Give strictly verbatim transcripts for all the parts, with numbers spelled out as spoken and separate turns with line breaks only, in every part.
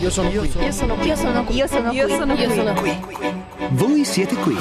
Io sono qui.
Io sono qui. Io sono qui. Io sono qui.
Io sono
Io sono
qui.
qui.
Voi siete qui.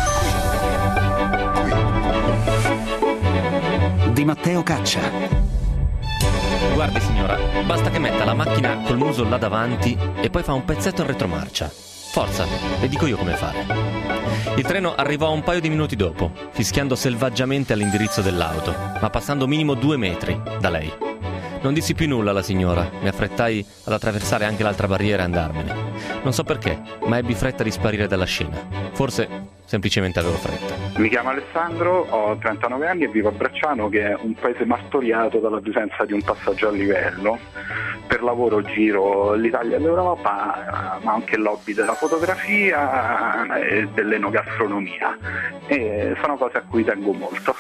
Di Matteo Caccia.
Guardi signora, basta che metta la macchina col muso là davanti e poi fa un pezzetto in retromarcia. Forza, le dico io come fare. Il treno arrivò un paio di minuti dopo, fischiando selvaggiamente all'indirizzo dell'auto, ma passando minimo due metri da lei. Non dissi più nulla alla signora, mi affrettai ad attraversare anche l'altra barriera e andarmene. Non so perché, ma ebbi fretta di sparire dalla scena. Forse semplicemente avevo fretta.
Mi chiamo Alessandro, ho trentanove anni e vivo a Bracciano, che è un paese martoriato dalla presenza di un passaggio a livello. Per lavoro giro l'Italia e l'Europa, ma anche il lobby della fotografia e dell'enogastronomia. E sono cose a cui tengo molto.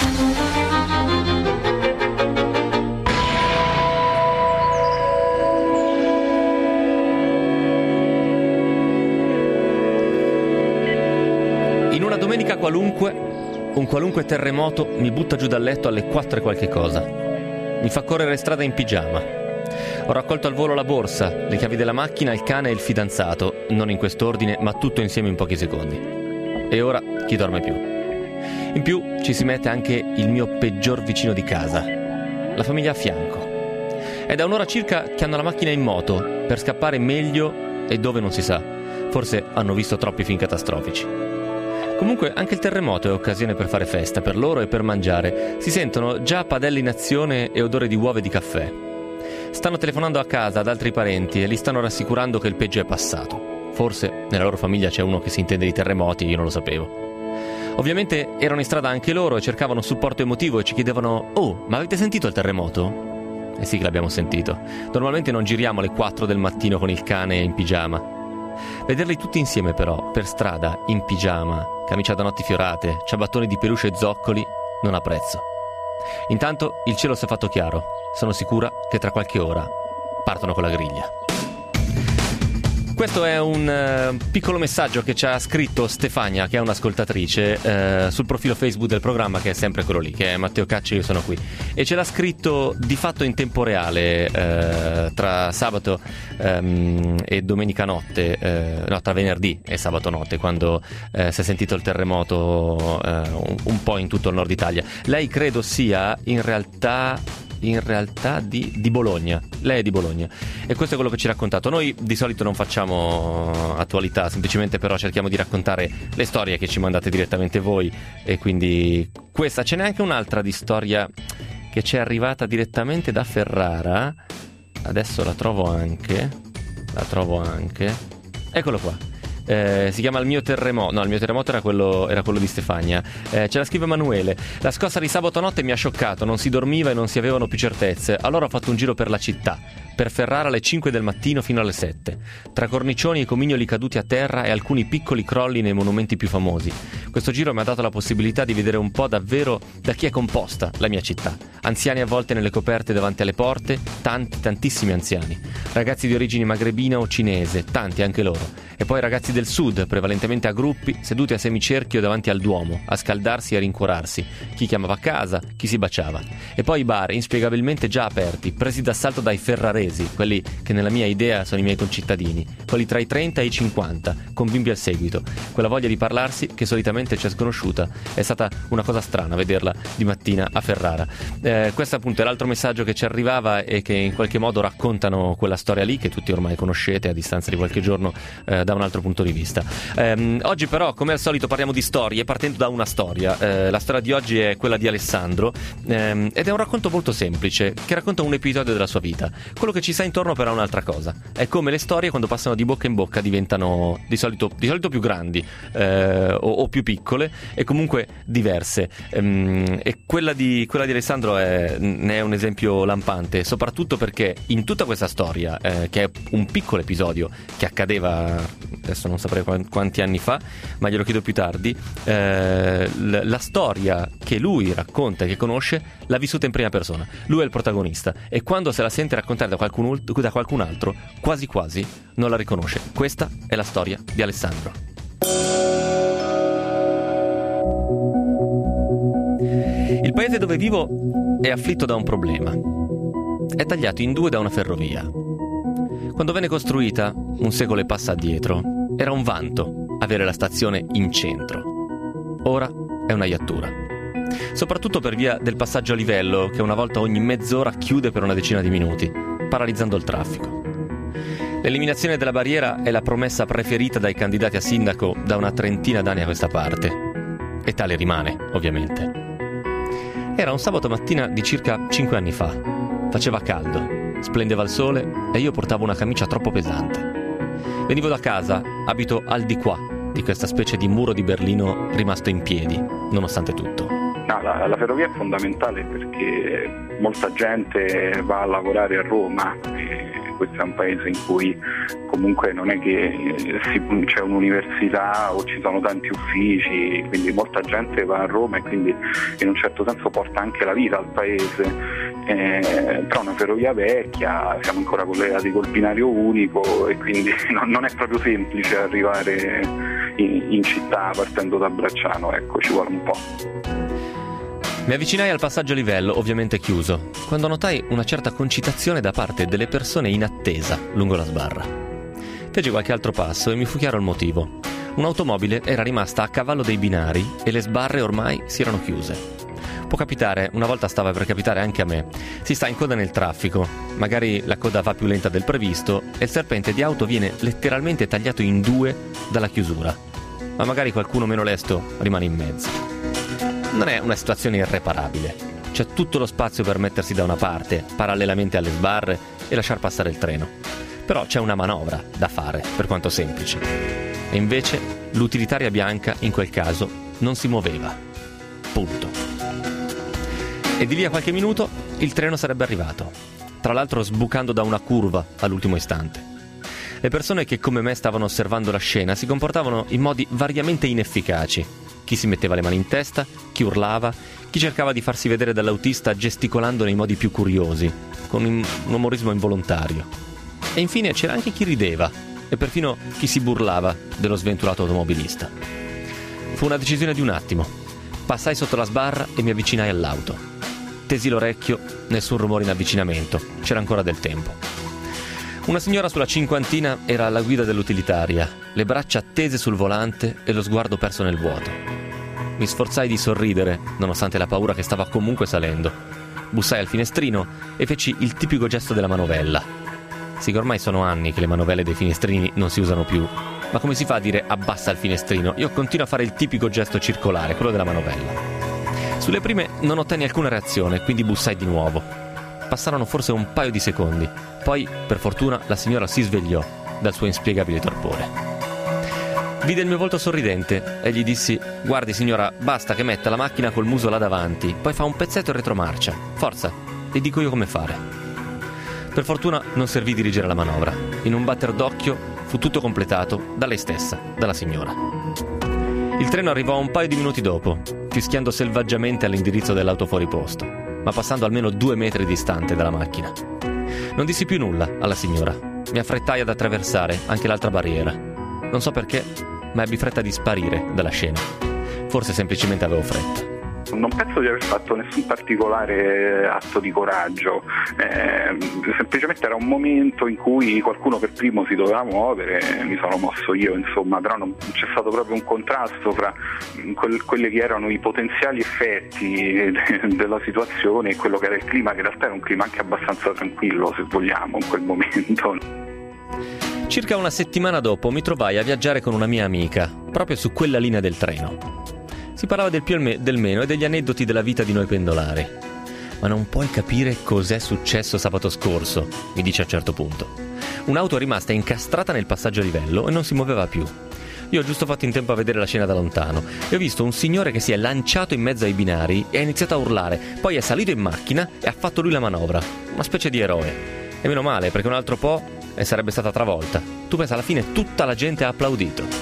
In una domenica qualunque, un qualunque terremoto mi butta giù dal letto alle quattro e qualche cosa. Mi fa correre strada in pigiama. Ho raccolto al volo la borsa, le chiavi della macchina, il cane e il fidanzato, non in quest'ordine, ma tutto insieme in pochi secondi. E ora chi dorme più? In più ci si mette anche il mio peggior vicino di casa, la famiglia a fianco. È da un'ora circa che hanno la macchina in moto per scappare meglio e dove non si sa. Forse hanno visto troppi film catastrofici. Comunque anche il terremoto è occasione per fare festa, per loro e per mangiare. Si sentono già padelle in azione e odore di uova e di caffè. Stanno telefonando a casa ad altri parenti e li stanno rassicurando che il peggio è passato. Forse nella loro famiglia c'è uno che si intende di terremoti, io non lo sapevo. Ovviamente erano in strada anche loro e cercavano supporto emotivo e ci chiedevano: «Oh, ma avete sentito il terremoto?» Eh sì che l'abbiamo sentito. Normalmente non giriamo alle quattro del mattino con il cane in pigiama. Vederli tutti insieme però, per strada, in pigiama, camicia da notti fiorate, ciabattoni di peluche e zoccoli, non ha prezzo. Intanto il cielo si è fatto chiaro. Sono sicura che tra qualche ora partono con la griglia. Questo è un uh, piccolo messaggio che ci ha scritto Stefania, che è un'ascoltatrice, uh, sul profilo Facebook del programma, che è sempre quello lì, che è Matteo Caccia, io sono qui. E ce l'ha scritto di fatto in tempo reale, uh, tra sabato um, e domenica notte, uh, no, tra venerdì e sabato notte, quando uh, si è sentito il terremoto uh, un, un po' in tutto il nord Italia. Lei credo sia in realtà... in realtà di, di Bologna. Lei è di Bologna e questo è quello che ci ha raccontato. Noi di solito non facciamo attualità, semplicemente però cerchiamo di raccontare le storie che ci mandate direttamente voi, e quindi questa. Ce n'è anche un'altra di storia che ci è arrivata direttamente da Ferrara. Adesso la trovo anche la trovo anche eccolo qua. Eh, si chiama Il mio terremoto. No, il mio terremoto era quello, era quello di Stefania. Eh, ce la scrive Emanuele. La scossa di sabato notte mi ha scioccato. Non si dormiva e non si avevano più certezze. Allora ho fatto un giro per la città, per Ferrara alle cinque del mattino fino alle sette, tra cornicioni e comignoli caduti a terra e alcuni piccoli crolli nei monumenti più famosi. Questo giro mi ha dato la possibilità di vedere un po' davvero da chi è composta la mia città. Anziani avvolti nelle coperte davanti alle porte, tanti, tantissimi anziani. Ragazzi di origine magrebina o cinese, tanti anche loro. E poi ragazzi del sud, prevalentemente a gruppi, seduti a semicerchio davanti al Duomo, a scaldarsi e a rincuorarsi. Chi chiamava a casa, chi si baciava. E poi i bar, inspiegabilmente già aperti, presi d'assalto dai ferraresi, quelli che nella mia idea sono i miei concittadini, quelli tra i trenta e i cinquanta, con bimbi al seguito. Quella voglia di parlarsi che solitamente ci è sconosciuta. È stata una cosa strana vederla di mattina a Ferrara. Eh, questo appunto è l'altro messaggio che ci arrivava e che in qualche modo raccontano quella storia lì che tutti ormai conoscete a distanza di qualche giorno, eh, da un altro punto di vista. Eh, oggi però, come al solito, parliamo di storie partendo da una storia. Eh, la storia di oggi è quella di Alessandro, ehm, ed è un racconto molto semplice che racconta un episodio della sua vita. Quello che ci sta intorno però è un'altra cosa. È come le storie quando passano di bocca in bocca diventano di solito, di solito più grandi, eh, o, o più piccole e comunque diverse. Ehm, e quella di, quella di Alessandro è, ne è un esempio lampante, soprattutto perché in tutta questa storia, eh, che è un piccolo episodio che accadeva, adesso non saprei quanti anni fa, ma glielo chiedo più tardi, eh, la storia che lui racconta e che conosce l'ha vissuta in prima persona. Lui è il protagonista e quando se la sente raccontare da qualcun, da qualcun altro, quasi quasi non la riconosce. Questa è la storia di Alessandro. Il paese dove vivo è afflitto da un problema. È tagliato in due da una ferrovia. Quando venne costruita, un secolo e passa addietro, era un vanto avere la stazione in centro. Ora è una iattura. Soprattutto per via del passaggio a livello che una volta ogni mezz'ora chiude per una decina di minuti, paralizzando il traffico. L'eliminazione della barriera è la promessa preferita dai candidati a sindaco da una trentina d'anni a questa parte. E tale rimane, ovviamente. Era un sabato mattina di circa cinque anni fa. Faceva caldo, splendeva il sole e io portavo una camicia troppo pesante. Venivo da casa, abito al di qua di questa specie di muro di Berlino rimasto in piedi, nonostante tutto.
No, la, la ferrovia è fondamentale perché molta gente va a lavorare a Roma. E questo è un paese in cui comunque non è che si, c'è un'università o ci sono tanti uffici, quindi molta gente va a Roma e quindi in un certo senso porta anche la vita al paese. Eh, però una ferrovia vecchia, siamo ancora collegati col binario unico e quindi non, non è proprio semplice arrivare in, in città partendo da Bracciano, ecco, ci vuole un po'.
Mi avvicinai al passaggio a livello, ovviamente chiuso, quando notai una certa concitazione da parte delle persone in attesa lungo la sbarra. Feci qualche altro passo e mi fu chiaro il motivo. Un'automobile era rimasta a cavallo dei binari e le sbarre ormai si erano chiuse. Può capitare, una volta stava per capitare anche a me. Si sta in coda nel traffico, magari la coda va più lenta del previsto e il serpente di auto viene letteralmente tagliato in due dalla chiusura. Ma magari qualcuno meno lesto rimane in mezzo. Non è una situazione irreparabile. C'è tutto lo spazio per mettersi da una parte, parallelamente alle sbarre, e lasciar passare il treno. Però c'è una manovra da fare, per quanto semplice. E invece l'utilitaria bianca, in quel caso, non si muoveva. Punto. E di lì a qualche minuto il treno sarebbe arrivato. Tra l'altro sbucando da una curva all'ultimo istante. Le persone che come me stavano osservando la scena si comportavano in modi variamente inefficaci. Chi si metteva le mani in testa, chi urlava, chi cercava di farsi vedere dall'autista gesticolando nei modi più curiosi, con un umorismo involontario. E infine c'era anche chi rideva, e perfino chi si burlava dello sventurato automobilista. Fu una decisione di un attimo. Passai sotto la sbarra e mi avvicinai all'auto. Tesi l'orecchio, nessun rumore in avvicinamento, c'era ancora del tempo. Una signora sulla cinquantina era alla guida dell'utilitaria, le braccia tese sul volante e lo sguardo perso nel vuoto. Mi sforzai di sorridere, nonostante la paura che stava comunque salendo. Bussai al finestrino e feci il tipico gesto della manovella. Sì, che ormai sono anni che le manovelle dei finestrini non si usano più, ma come si fa a dire abbassa il finestrino? Io continuo a fare il tipico gesto circolare, quello della manovella. Sulle prime non ottenni alcuna reazione, quindi bussai di nuovo. Passarono forse un paio di secondi. Poi, per fortuna, la signora si svegliò dal suo inspiegabile torpore. Vide il mio volto sorridente e gli dissi: guardi signora, basta che metta la macchina col muso là davanti, poi fa un pezzetto in retromarcia. Forza, le dico io come fare. Per fortuna non servì dirigere la manovra. In un batter d'occhio fu tutto completato da lei stessa, dalla signora. Il treno arrivò un paio di minuti dopo, fischiando selvaggiamente all'indirizzo dell'auto fuori posto, ma passando almeno due metri distante dalla macchina. Non dissi più nulla alla signora. Mi affrettai ad attraversare anche l'altra barriera. Non so perché, ma ebbi fretta di sparire dalla scena. Forse semplicemente avevo fretta.
Non penso di aver fatto nessun particolare atto di coraggio, eh, semplicemente era un momento in cui qualcuno per primo si doveva muovere, mi sono mosso io, insomma, però non, c'è stato proprio un contrasto fra quel, quelli che erano i potenziali effetti de, della situazione e quello che era il clima, che in realtà era un clima anche abbastanza tranquillo, se vogliamo, in quel momento.
Circa una settimana dopo mi trovai a viaggiare con una mia amica, proprio su quella linea del treno. Si parlava del più e del meno e degli aneddoti della vita di noi pendolari. Ma non puoi capire cos'è successo sabato scorso, mi dice a un certo punto. Un'auto è rimasta incastrata nel passaggio a livello e non si muoveva più. Io ho giusto fatto in tempo a vedere la scena da lontano e ho visto un signore che si è lanciato in mezzo ai binari e ha iniziato a urlare. Poi è salito in macchina e ha fatto lui la manovra. Una specie di eroe. E meno male, perché un altro po' e sarebbe stata travolta. Tu pensa, alla fine tutta la gente ha applaudito.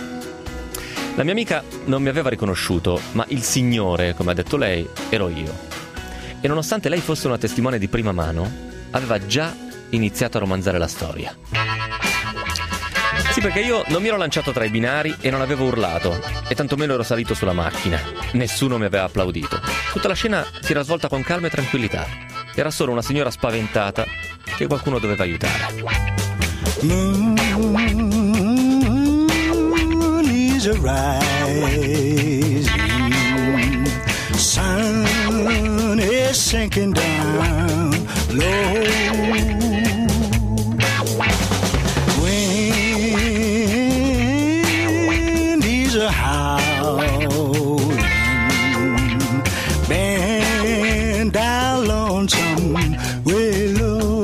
La mia amica non mi aveva riconosciuto, ma il signore, come ha detto lei, ero io. E nonostante lei fosse una testimone di prima mano, aveva già iniziato a romanzare la storia. Sì, perché io non mi ero lanciato tra i binari e non avevo urlato, e tantomeno ero salito sulla macchina. Nessuno mi aveva applaudito. Tutta la scena si era svolta con calma e tranquillità. Era solo una signora spaventata che qualcuno doveva aiutare.
Moon is a rising, sun is sinking down low. Wind is a howling, bend down lonesome willow.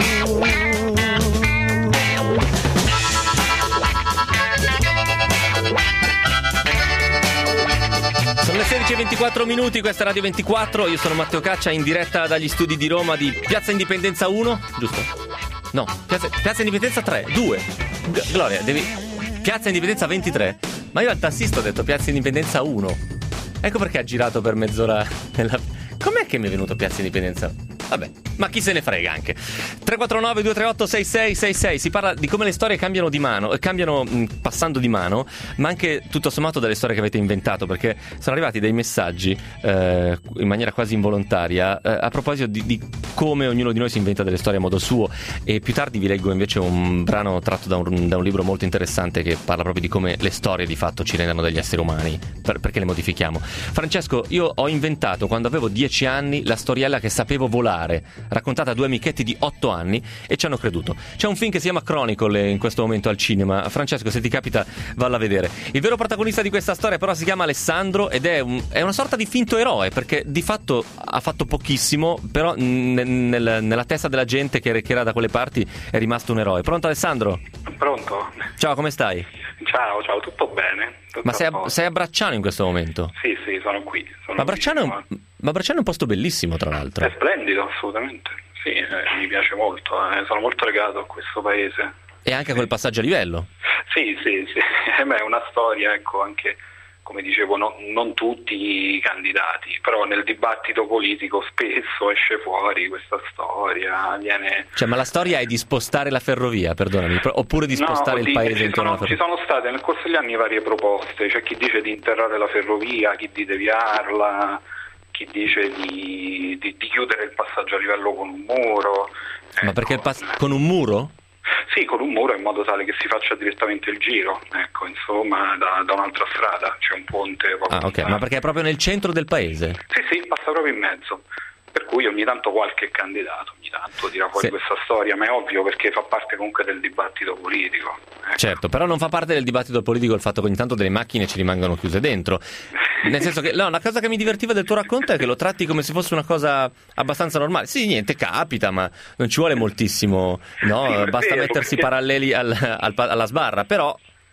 Sono le sedici e ventiquattro minuti, questa è Radio ventiquattro, io sono Matteo Caccia in diretta dagli studi di Roma di Piazza Indipendenza uno, giusto? No, Piazza, Piazza Indipendenza tre, due. G- Gloria, devi... Piazza Indipendenza ventitré. Ma io al tassista ho detto Piazza Indipendenza uno. Ecco perché ha girato per mezz'ora nella... Com'è che mi è venuto Piazza Indipendenza? Vabbè, ma chi se ne frega anche. tre quattro nove due tre otto sei sei sei sei. Si parla di come le storie cambiano di mano, cambiano mh, passando di mano, ma anche tutto sommato delle storie che avete inventato, perché sono arrivati dei messaggi eh, in maniera quasi involontaria eh, a proposito di, di come ognuno di noi si inventa delle storie a modo suo. E più tardi vi leggo invece un brano tratto da un, da un libro molto interessante che parla proprio di come le storie di fatto ci rendano degli esseri umani, per, perché le modifichiamo. Francesco, io ho inventato quando avevo dieci anni la storiella che sapevo volare, raccontata a due amichetti di otto anni, e ci hanno creduto. C'è un film che si chiama Chronicle in questo momento al cinema. Francesco, se ti capita, vallo a vedere. Il vero protagonista di questa storia però si chiama Alessandro ed è, un, è una sorta di finto eroe, perché di fatto ha fatto pochissimo, però n- nel, nella testa della gente che, che era da quelle parti è rimasto un eroe. Pronto Alessandro?
Pronto?
Ciao, come stai?
Ciao, ciao, tutto bene? Tutto
Ma sei a,
posto.
sei a Bracciano in questo momento?
Sì, sì, sono qui. Sono
Ma Bracciano, è un, ma Bracciano è un posto bellissimo, tra l'altro.
È splendido, assolutamente. Sì, eh, mi piace molto, eh, sono molto legato a questo paese.
E anche a quel passaggio a livello.
Sì, sì, sì. Eh, beh, è una storia, ecco, anche, come dicevo, no, non tutti i candidati, però nel dibattito politico spesso esce fuori questa storia, viene...
Cioè, ma la storia è di spostare la ferrovia, perdonami, oppure di spostare
no,
il paese
ci
intorno
sono,
alla
ci
ferrovia?
sono state nel corso degli anni varie proposte, c'è chi dice di interrare la ferrovia, chi di deviarla, chi dice di, di, di chiudere il passaggio a livello con un muro.
Ma
ecco.
perché il pass- con un muro?
Sì, con un muro in modo tale che si faccia direttamente il giro, ecco, insomma, da, da un'altra strada, c'è un ponte poco
Ah, ok,
lontano.
ma perché è proprio nel centro del paese?
Sì, sì, passa proprio in mezzo, per cui ogni tanto qualche candidato, ogni tanto tira fuori
Sì.
questa storia, ma è ovvio perché fa parte comunque del dibattito politico. Ecco.
Certo, però non fa parte del dibattito politico il fatto che ogni tanto delle macchine ci rimangono chiuse dentro. Nel senso che, no, una cosa che mi divertiva del tuo racconto è che lo tratti come se fosse una cosa abbastanza normale. Sì, niente, capita, ma non ci vuole moltissimo, no?
Sì, è
Basta
vero,
mettersi
perché-
paralleli al, al, alla sbarra, però...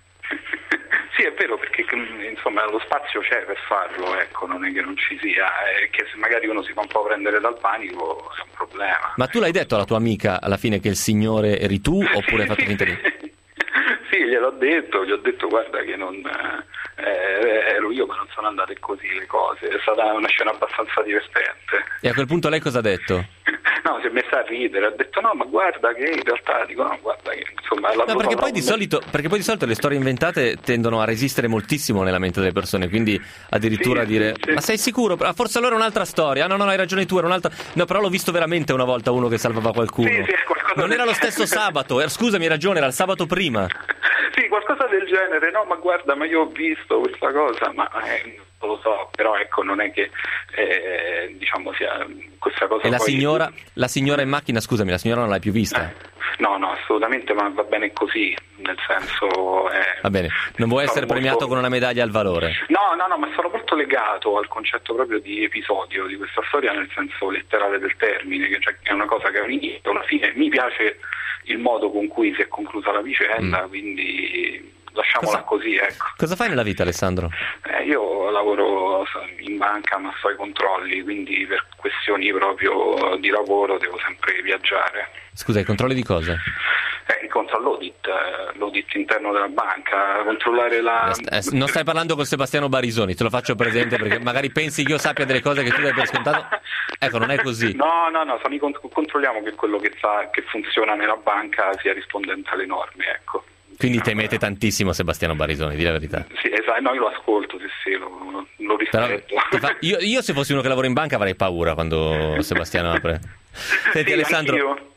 Sì, è vero, perché insomma lo spazio c'è per farlo, ecco, non è che non ci sia, è che se magari uno si fa un po' prendere dal panico è un problema.
Ma tu l'hai detto alla tua amica alla fine che il signore eri tu, oppure hai fatto
Sì,
finta di...
sì, gliel'ho detto, gli ho detto guarda che non eh, ero io, ma non sono andate così le cose, è stata una scena abbastanza divertente.
E a quel punto lei cosa ha detto?
No, si è messa a ridere, ha detto no, ma guarda che in realtà dico no, guarda che insomma la
No, perché poi, di solito, perché poi di solito le storie inventate tendono a resistere moltissimo nella mente delle persone, quindi addirittura
Sì,
dire
sì, sì.
ma sei sicuro? Ah, forse allora è un'altra storia. Ah, no, no, hai ragione tu, era un'altra. No, però l'ho visto veramente una volta uno che salvava qualcuno.
Sì, sì, qualcosa
non
del
era lo stesso
genere.
sabato, era, scusami, hai ragione, era il sabato prima.
Sì, qualcosa del genere, no, ma guarda, ma io ho visto questa cosa, ma eh, non lo so, però ecco, non è che eh, diciamo sia questa cosa.
E la
poi...
signora, la signora in macchina, scusami, la signora non l'hai più vista?
Eh, no, no, assolutamente, ma va bene così, nel senso... Eh,
Va bene, non vuoi essere
sono
premiato
molto-
con una medaglia al valore?
No, no, no, ma sono molto legato al concetto proprio di episodio di questa storia nel senso letterale del termine, che cioè, è una cosa che ha un inizio, una fine. Mi piace il modo con cui si è conclusa la vicenda,
Mm.
quindi lasciamola
Cosa-
così, ecco.
Cosa fai nella vita, Alessandro?
Eh, io lavoro in banca, ma sto ai controlli, quindi per questioni proprio di lavoro devo sempre viaggiare.
Scusa, i controlli di cosa?
Eh, incontro all'audit, eh, l'audit interno della banca, controllare la...
Eh, non stai parlando con Sebastiano Barisoni, te lo faccio presente perché magari pensi che io sappia delle cose che tu dai per scontato. Ecco, non è così.
No, no, no, sono i cont- controlliamo che quello che, fa, che funziona nella banca sia rispondente alle norme, ecco.
Quindi temete tantissimo Sebastiano Barisoni, di la verità.
Sì, esatto, no, io lo ascolto, sì, sì, lo, lo
Però,
rispetto.
ti fa- io, io se fossi uno che lavora in banca avrei paura quando Sebastiano apre. Senti
Sì,
Alessandro,
anch'io.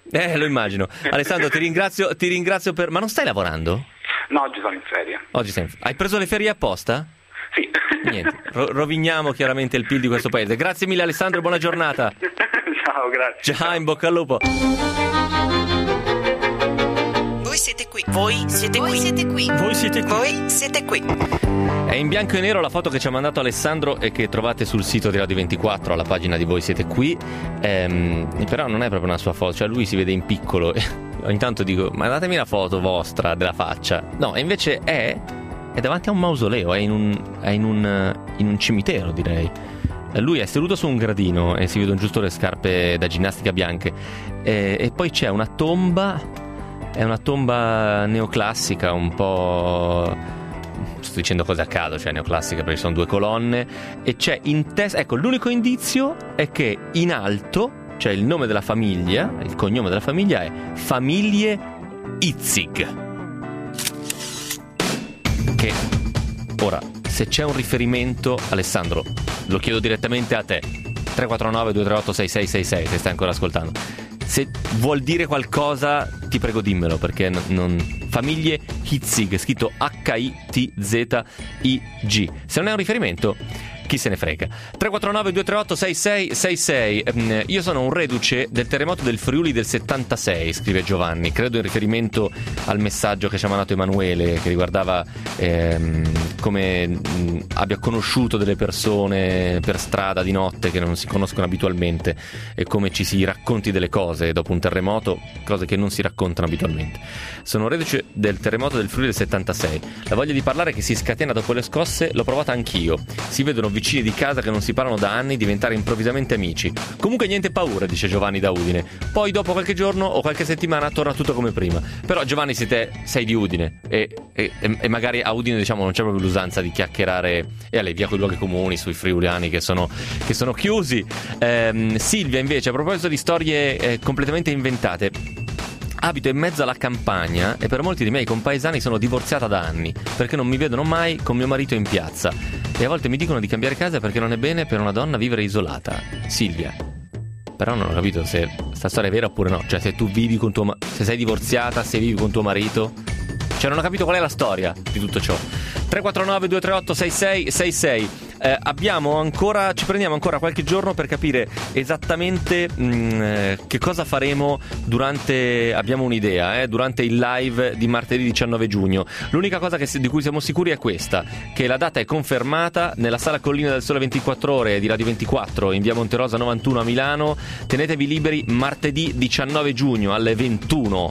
Eh, lo immagino. Alessandro, ti ringrazio, ti ringrazio per... Ma non stai lavorando?
No, oggi sono in ferie.
Oggi sei in... Hai preso le ferie apposta?
Sì.
Niente, ro- roviniamo chiaramente il P I L di questo paese. Grazie mille Alessandro, buona giornata.
Ciao, grazie.
Ciao, in bocca al lupo.
Voi siete qui. Voi siete qui. Voi siete qui.
Voi siete qui.
Voi siete qui.
È in bianco e nero la foto che ci ha mandato Alessandro e che trovate sul sito di Radio ventiquattro, alla pagina di Voi siete qui. Ehm, però non è proprio una sua foto, cioè lui si vede in piccolo. Ogni tanto dico, ma datemi la foto vostra della faccia. No, e invece è, è davanti a un mausoleo, è in un, è in un, in un cimitero, direi. Lui è seduto su un gradino e si vedono giusto le scarpe da ginnastica bianche. E, e poi c'è una tomba, è una tomba neoclassica, un po'... Sto dicendo cose a caso, cioè neoclassica perché sono due colonne. E c'è in testa, ecco, l'unico indizio è che in alto c'è il nome della famiglia, il cognome della famiglia è Famiglie Itzig. Che ora, se c'è un riferimento, Alessandro, lo chiedo direttamente a te. tre quattro nove due tre otto sei sei sei sei, se stai ancora ascoltando. Se vuol dire qualcosa, ti prego dimmelo, perché non, non... Famiglie Itzig, scritto H I T Z I G. Se non è un riferimento, chi se ne frega. tre quattro nove due tre otto sei sei sei sei. Io sono un reduce del terremoto del Friuli del settantasei, scrive Giovanni, credo in riferimento al messaggio che ci ha mandato Emanuele, che riguardava ehm, come mh, abbia conosciuto delle persone per strada di notte che non si conoscono abitualmente e come ci si racconti delle cose dopo un terremoto, cose che non si raccontano abitualmente. Sono reduce del terremoto del Friuli del settantasei. La voglia di parlare che si scatena dopo le scosse l'ho provata anch'io. Si vedono vicini di casa che non si parlano da anni diventare improvvisamente amici. Comunque niente paura, dice Giovanni da Udine. Poi dopo qualche giorno o qualche settimana torna tutto come prima. Però Giovanni, siete, sei di Udine e, e, e magari a Udine, diciamo, non c'è proprio l'usanza di chiacchierare e alle via con i luoghi comuni sui friuliani che sono, che sono chiusi. ehm, Silvia invece, a proposito di storie eh, completamente inventate, abito in mezzo alla campagna e per molti dei miei compaesani sono divorziata da anni perché non mi vedono mai con mio marito in piazza e a volte mi dicono di cambiare casa perché non è bene per una donna vivere isolata. Silvia, però non ho capito se sta storia è vera oppure no. Cioè, se tu vivi con tuo ma- se sei divorziata, se vivi con tuo marito, cioè non ho capito qual è la storia di tutto ciò. tre quattro nove due tre otto sei sei sei sei. Eh, abbiamo ancora, ci prendiamo ancora qualche giorno per capire esattamente mh, che cosa faremo durante, abbiamo un'idea, eh, durante il live di martedì diciannove giugno. L'unica cosa che, di cui siamo sicuri è questa, che la data è confermata nella sala Collina del Sole ventiquattro ore di Radio ventiquattro in via Monterosa novantuno a Milano. Tenetevi liberi martedì diciannove giugno alle ventuno.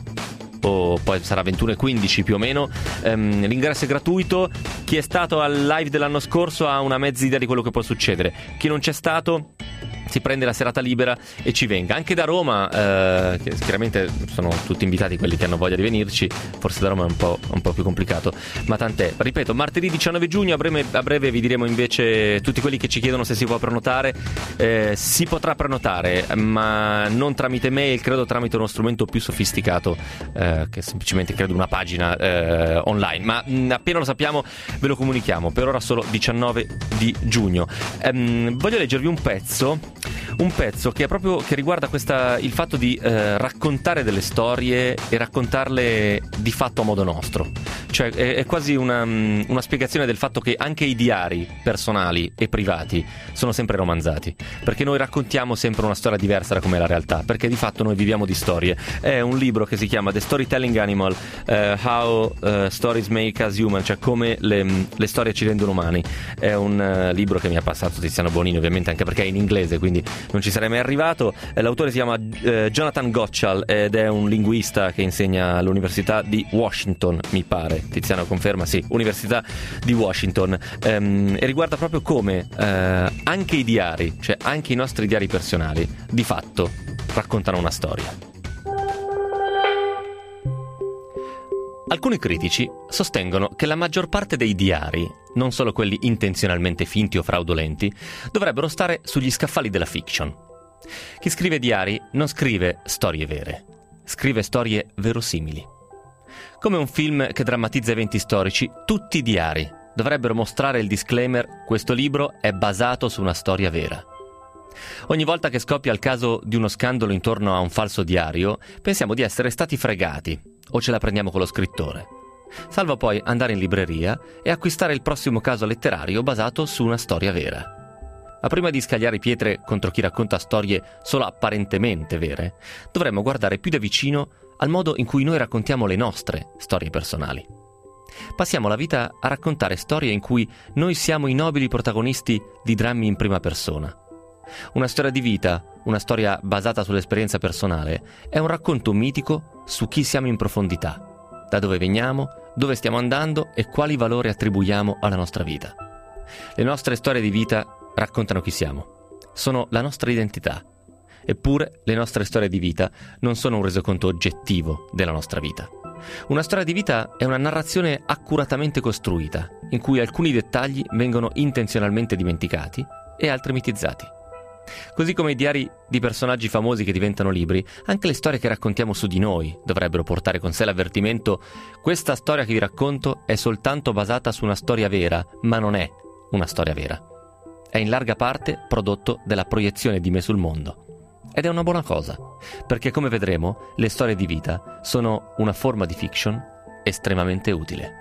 O poi sarà ventuno e quindici più o meno. ehm, L'ingresso è gratuito. Chi è stato al live dell'anno scorso ha una mezza idea di quello che può succedere. Chi non c'è stato si prende la serata libera e ci venga. Anche da Roma, eh, che chiaramente sono tutti invitati quelli che hanno voglia di venirci. Forse da Roma è un po', un po' più complicato, ma tant'è. Ripeto, martedì diciannove giugno, a breve, a breve vi diremo invece tutti quelli che ci chiedono se si può prenotare. eh, Si potrà prenotare, ma non tramite mail, credo tramite uno strumento più sofisticato, eh, che è semplicemente credo una pagina eh, online. Ma mh, appena lo sappiamo ve lo comunichiamo. Per ora solo diciannove di giugno. ehm, Voglio leggervi un pezzo Un pezzo che è proprio che riguarda questa, il fatto di eh, raccontare delle storie e raccontarle di fatto a modo nostro. Cioè è, è quasi una, una spiegazione del fatto che anche i diari personali e privati sono sempre romanzati, perché noi raccontiamo sempre una storia diversa da come è la realtà, perché di fatto noi viviamo di storie. È un libro che si chiama The Storytelling Animal, uh, How uh, Stories Make Us Human, cioè come le, le storie ci rendono umani. È un uh, libro che mi ha passato Tiziano Bonini, ovviamente, anche perché è in inglese, quindi non ci sarei mai arrivato. L'autore si chiama uh, Jonathan Gottschall ed è un linguista che insegna all'Università di Washington, mi pare. Tiziano conferma, sì, Università di Washington. Um, e riguarda proprio come uh, anche i diari, cioè anche i nostri diari personali, di fatto raccontano una storia. Alcuni critici sostengono che la maggior parte dei diari, non solo quelli intenzionalmente finti o fraudolenti, dovrebbero stare sugli scaffali della fiction. Chi scrive diari non scrive storie vere, scrive storie verosimili. Come un film che drammatizza eventi storici, tutti i diari dovrebbero mostrare il disclaimer: questo libro è basato su una storia vera. Ogni volta che scoppia il caso di uno scandalo intorno a un falso diario, pensiamo di essere stati fregati o ce la prendiamo con lo scrittore. Salvo poi andare in libreria e acquistare il prossimo caso letterario basato su una storia vera. Ma prima di scagliare pietre contro chi racconta storie solo apparentemente vere, dovremmo guardare più da vicino al modo in cui noi raccontiamo le nostre storie personali. Passiamo la vita a raccontare storie in cui noi siamo i nobili protagonisti di drammi in prima persona. Una storia di vita, una storia basata sull'esperienza personale, è un racconto mitico su chi siamo in profondità, da dove veniamo, dove stiamo andando e quali valori attribuiamo alla nostra vita. Le nostre storie di vita raccontano chi siamo, sono la nostra identità. Eppure le nostre storie di vita non sono un resoconto oggettivo della nostra vita. Una storia di vita è una narrazione accuratamente costruita, in cui alcuni dettagli vengono intenzionalmente dimenticati e altri mitizzati. Così come i diari di personaggi famosi che diventano libri, anche le storie che raccontiamo su di noi dovrebbero portare con sé l'avvertimento: questa storia che vi racconto è soltanto basata su una storia vera, ma non è una storia vera. È in larga parte prodotto della proiezione di me sul mondo. Ed è una buona cosa, perché come vedremo, le storie di vita sono una forma di fiction estremamente utile.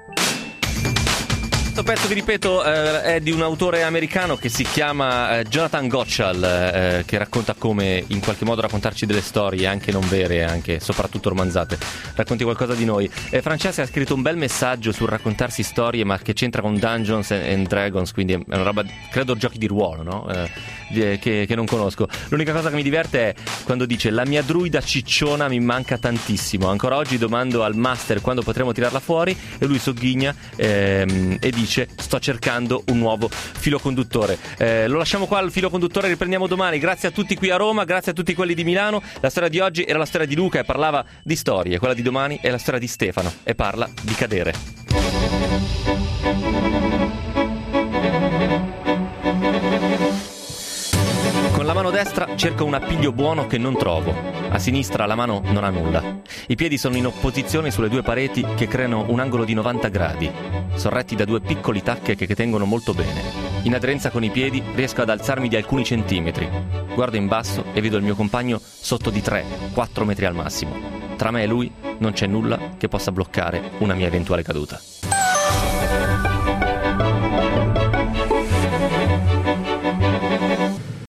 Questo pezzo, vi ripeto, eh, è di un autore americano che si chiama eh, Jonathan Gottschall, eh, che racconta come in qualche modo raccontarci delle storie anche non vere, anche soprattutto romanzate. Racconti qualcosa di noi. Eh, Francesca ha scritto un bel messaggio sul raccontarsi storie, ma che c'entra con Dungeons and Dragons, quindi è una roba, credo, giochi di ruolo, no? Eh, che, che non conosco. L'unica cosa che mi diverte è quando dice: la mia druida cicciona mi manca tantissimo, ancora oggi domando al master quando potremo tirarla fuori, e lui sogghigna ehm, e dice: sto cercando un nuovo filo conduttore. Eh, lo lasciamo qua al filo conduttore, riprendiamo domani. Grazie a tutti qui a Roma, grazie a tutti quelli di Milano. La storia di oggi era la storia di Luca e parlava di storie, quella di domani è la storia di Stefano e parla di cadere. Con la mano destra cerco un appiglio buono che non trovo. A sinistra la mano non ha nulla. I piedi sono in opposizione sulle due pareti che creano un angolo di novanta gradi, sorretti da due piccoli tacche che tengono molto bene. In aderenza con i piedi riesco ad alzarmi di alcuni centimetri. Guardo in basso e vedo il mio compagno sotto di tre quattro metri al massimo. Tra me e lui non c'è nulla che possa bloccare una mia eventuale caduta.